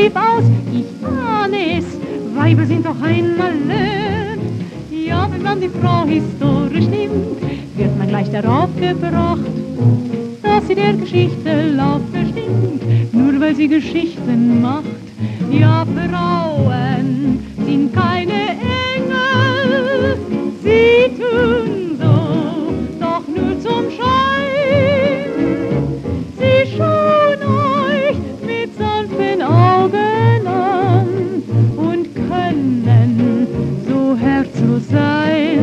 schief aus, ich ahne es, Weiber sind doch einmal ja, wenn man die Frau historisch nimmt, wird man gleich darauf gebracht, dass sie der Geschichte Lauf bestimmt, nur weil sie Geschichten macht. Ja, Frauen sind keine Engel, sie tun so, doch nur zum Schein. Sie schauen euch mit sanften Augen an und können so herzlos sein.